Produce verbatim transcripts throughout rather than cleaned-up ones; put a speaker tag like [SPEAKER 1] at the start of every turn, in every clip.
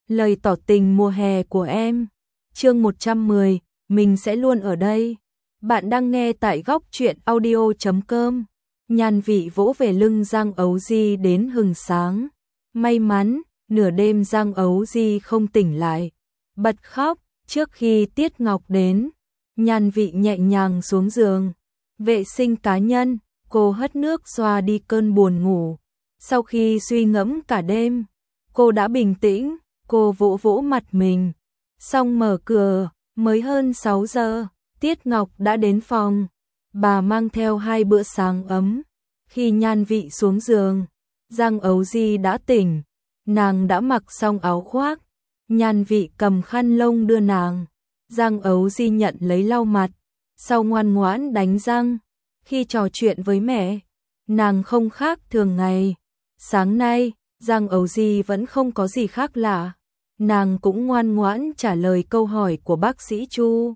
[SPEAKER 1] Lời tỏ tình mùa hè của em. Chương một trăm mười, mình sẽ luôn ở đây. Bạn đang nghe tại góc truyện audio chấm com. Nhan Vị vỗ về lưng Giang Ấu Di đến hừng sáng. May mắn, nửa đêm Giang Ấu Di không tỉnh lại, bật khóc. Trước khi Tiết Ngọc đến, Nhan Vị nhẹ nhàng xuống giường, vệ sinh cá nhân, cô hất nước xoa đi cơn buồn ngủ. Sau khi suy ngẫm cả đêm, cô đã bình tĩnh, cô vỗ vỗ mặt mình, xong mở cửa. Mới hơn sáu giờ, Tiết Ngọc đã đến phòng. Bà mang theo hai bữa sáng ấm. Khi Nhan Vị xuống giường, Giang Ấu Di đã tỉnh, nàng đã mặc xong áo khoác. Nhan Vị cầm khăn lông đưa nàng. Giang Ấu Di nhận lấy lau mặt, sau ngoan ngoãn đánh răng. Khi trò chuyện với mẹ, nàng không khác thường ngày. Sáng nay, Giang Ấu Di vẫn không có gì khác lạ. Nàng cũng ngoan ngoãn trả lời câu hỏi của bác sĩ Chu.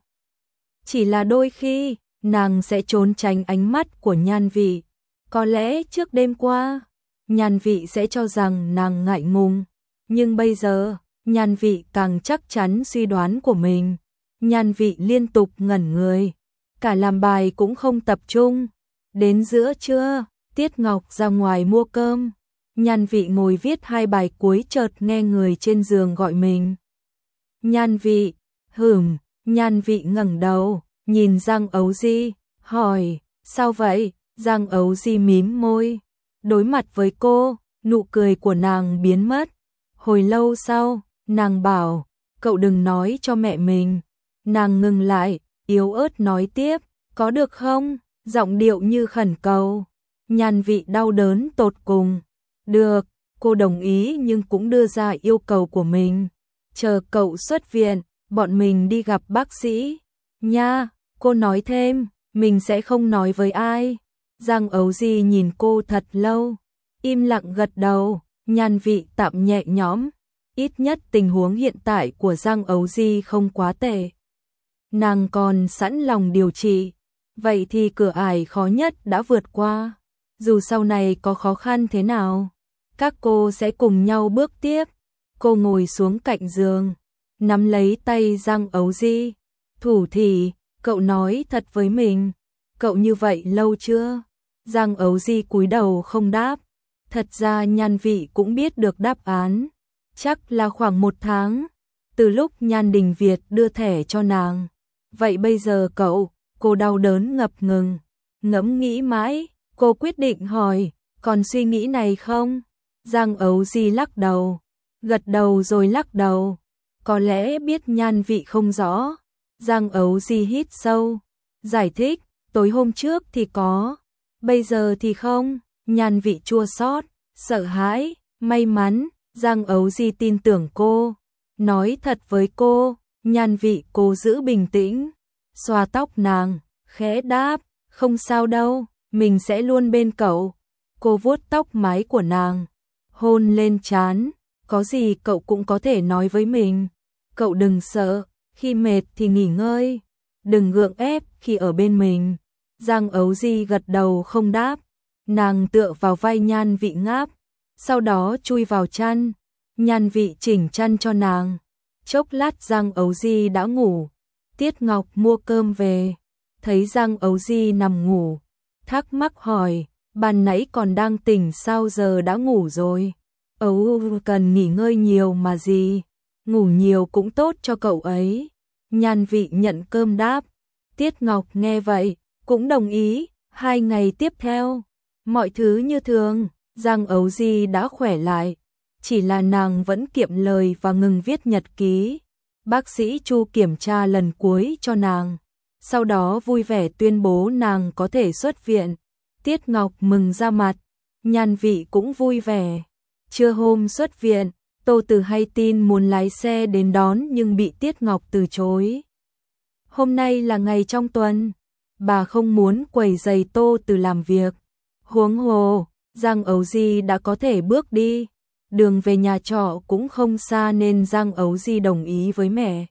[SPEAKER 1] Chỉ là đôi khi, nàng sẽ trốn tránh ánh mắt của Nhan Vị. Có lẽ trước đêm qua, Nhan Vị sẽ cho rằng nàng ngại ngùng. Nhưng bây giờ, Nhan Vị càng chắc chắn suy đoán của mình. Nhan Vị liên tục ngẩn người, cả làm bài cũng không tập trung. Đến giữa trưa, Tiết Ngọc ra ngoài mua cơm. Nhan Vị ngồi viết hai bài cuối chợt nghe người trên giường gọi mình. Nhan Vị, hửm, Nhan Vị ngẩng đầu, nhìn Giang Ấu Di, hỏi, sao vậy? Giang Ấu Di mím môi, đối mặt với cô, nụ cười của nàng biến mất. Hồi lâu sau, nàng bảo, cậu đừng nói cho mẹ mình. Nàng ngừng lại, yếu ớt nói tiếp, có được không? Giọng điệu như khẩn cầu. Nhan Vị đau đớn tột cùng. Được, cô đồng ý nhưng cũng đưa ra yêu cầu của mình. Chờ cậu xuất viện, bọn mình đi gặp bác sĩ. Nha, cô nói thêm, mình sẽ không nói với ai. Giang Ấu Di nhìn cô thật lâu, im lặng gật đầu. Nhan Vị tạm nhẹ nhõm. Ít nhất tình huống hiện tại của Giang Ấu Di không quá tệ. Nàng còn sẵn lòng điều trị. Vậy thì cửa ải khó nhất đã vượt qua. Dù sau này có khó khăn thế nào, các cô sẽ cùng nhau bước tiếp. Cô ngồi xuống cạnh giường, nắm lấy tay Giang Ấu Di. Thủ thỉ, cậu nói thật với mình, cậu như vậy lâu chưa? Giang Ấu Di cúi đầu không đáp. Thật ra Nhan Vị cũng biết được đáp án. Chắc là khoảng một tháng, từ lúc Nhan Đình Việt đưa thẻ cho nàng. Vậy bây giờ cậu, cô đau đớn ngập ngừng. Ngẫm nghĩ mãi, cô quyết định hỏi, còn suy nghĩ này không? Giang Ấu Di lắc đầu, gật đầu rồi lắc đầu. Có lẽ biết Nhan Vị không rõ. Giang Ấu Di hít sâu, giải thích, tối hôm trước thì có, bây giờ thì không. Nhan Vị chua xót, sợ hãi, may mắn. Giang Ấu Di tin tưởng cô, nói thật với cô. Nhan Vị cố giữ bình tĩnh, xoa tóc nàng, khẽ đáp, không sao đâu, mình sẽ luôn bên cậu. Cô vuốt tóc mái của nàng, hôn lên trán, có gì cậu cũng có thể nói với mình. Cậu đừng sợ, khi mệt thì nghỉ ngơi, đừng gượng ép khi ở bên mình. Giang Ấu Di gật đầu không đáp, nàng tựa vào vai Nhan Vị ngáp, sau đó chui vào chăn. Nhan Vị chỉnh chăn cho nàng. Chốc lát Giang Ấu Di đã ngủ. Tiết Ngọc mua cơm về, thấy Giang Ấu Di nằm ngủ, thắc mắc hỏi, ban nãy còn đang tỉnh sao giờ đã ngủ rồi? Ấu cần nghỉ ngơi nhiều mà gì, ngủ nhiều cũng tốt cho cậu ấy. Nhan Vị nhận cơm đáp. Tiết Ngọc nghe vậy, cũng đồng ý. Hai ngày tiếp theo, mọi thứ như thường. Giang Ấu Di đã khỏe lại, chỉ là nàng vẫn kiệm lời và ngừng viết nhật ký. Bác sĩ Chu kiểm tra lần cuối cho nàng, sau đó vui vẻ tuyên bố nàng có thể xuất viện. Tiết Ngọc mừng ra mặt, Nhan Vị cũng vui vẻ. Trưa hôm xuất viện, Tô Từ hay tin muốn lái xe đến đón nhưng bị Tiết Ngọc từ chối. Hôm nay là ngày trong tuần, bà không muốn quấy rầy Tô Từ làm việc. Huống hồ, Giang Ấu Di đã có thể bước đi. Đường về nhà trọ cũng không xa nên Giang Ấu Di đồng ý với mẹ.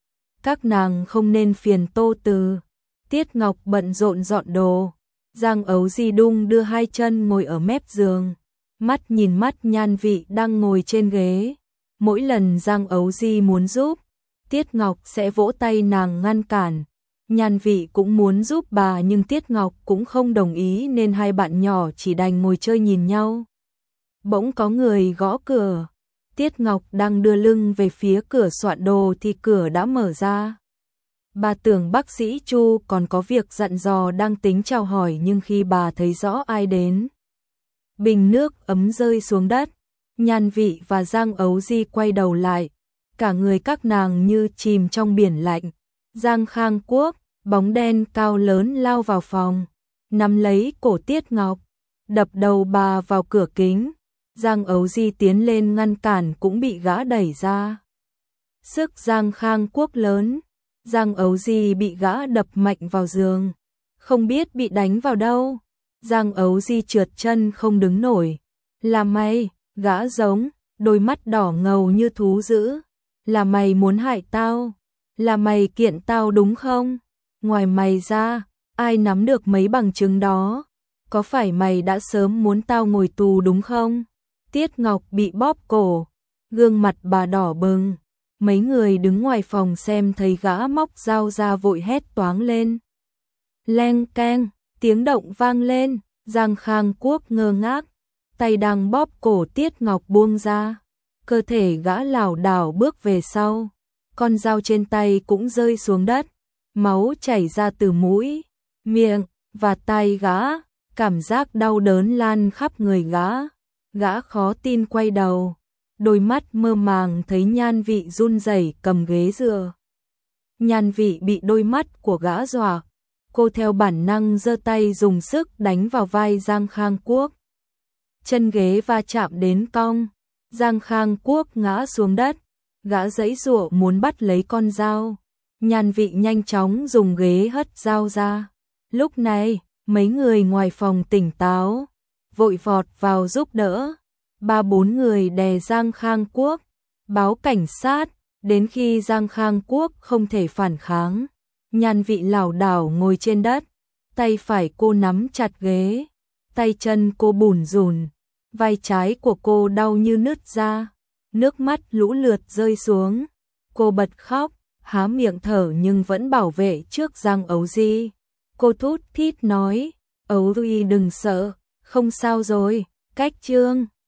[SPEAKER 1] Các nàng không nên phiền Tô Từ. Tiết Ngọc bận rộn dọn đồ. Giang Ấu Di đung đưa hai chân ngồi ở mép giường, mắt nhìn mắt Nhan Vị đang ngồi trên ghế. Mỗi lần Giang Ấu Di muốn giúp, Tiết Ngọc sẽ vỗ tay nàng ngăn cản. Nhan Vị cũng muốn giúp bà nhưng Tiết Ngọc cũng không đồng ý nên hai bạn nhỏ chỉ đành ngồi chơi nhìn nhau. Bỗng có người gõ cửa. Tiết Ngọc đang đưa lưng về phía cửa soạn đồ thì cửa đã mở ra. Bà tưởng bác sĩ Chu còn có việc dặn dò đang tính chào hỏi nhưng khi bà thấy rõ ai đến, bình nước ấm rơi xuống đất. Nhan Vị và Giang Ấu Di quay đầu lại, cả người các nàng như chìm trong biển lạnh. Giang Khang Quốc, bóng đen cao lớn lao vào phòng, nắm lấy cổ Tiết Ngọc, đập đầu bà vào cửa kính. Giang Ấu Di tiến lên ngăn cản cũng bị gã đẩy ra. Sức Giang Khang Quốc lớn, Giang Ấu Di bị gã đập mạnh vào giường, không biết bị đánh vào đâu. Giang Ấu Di trượt chân không đứng nổi. Là mày, gã giống, đôi mắt đỏ ngầu như thú dữ. Là mày muốn hại tao, là mày kiện tao đúng không? Ngoài mày ra, ai nắm được mấy bằng chứng đó? Có phải mày đã sớm muốn tao ngồi tù đúng không? Tiết Ngọc bị bóp cổ, gương mặt bà đỏ bừng. Mấy người đứng ngoài phòng xem thấy gã móc dao ra vội hét toáng lên. Leng keng, tiếng động vang lên, Giang Khang Quốc ngơ ngác, tay đang bóp cổ Tiết Ngọc buông ra. Cơ thể gã lảo đảo bước về sau, con dao trên tay cũng rơi xuống đất, máu chảy ra từ mũi, miệng và tai gã, cảm giác đau đớn lan khắp người gã. Gã khó tin quay đầu, đôi mắt mơ màng thấy Nhan Vị run rẩy cầm ghế dựa. Nhan Vị bị đôi mắt của gã dọa, cô theo bản năng giơ tay dùng sức đánh vào vai Giang Khang Quốc. Chân ghế va chạm đến cong, Giang Khang Quốc ngã xuống đất, gã giãy giụa muốn bắt lấy con dao. Nhan Vị nhanh chóng dùng ghế hất dao ra. Lúc này, mấy người ngoài phòng tỉnh táo, vội vọt vào giúp đỡ. Ba bốn người đè Giang Khang Quốc, báo cảnh sát, đến khi Giang Khang Quốc không thể phản kháng. Nhan Vị lảo đảo ngồi trên đất, tay phải cô nắm chặt ghế, tay chân cô bủn rủn, vai trái của cô đau như nứt ra, nước mắt lũ lượt rơi xuống. Cô bật khóc, há miệng thở nhưng vẫn bảo vệ trước Giang Ấu Di. Cô thút thít nói, Ấu Di đừng sợ, không sao rồi, cách chương.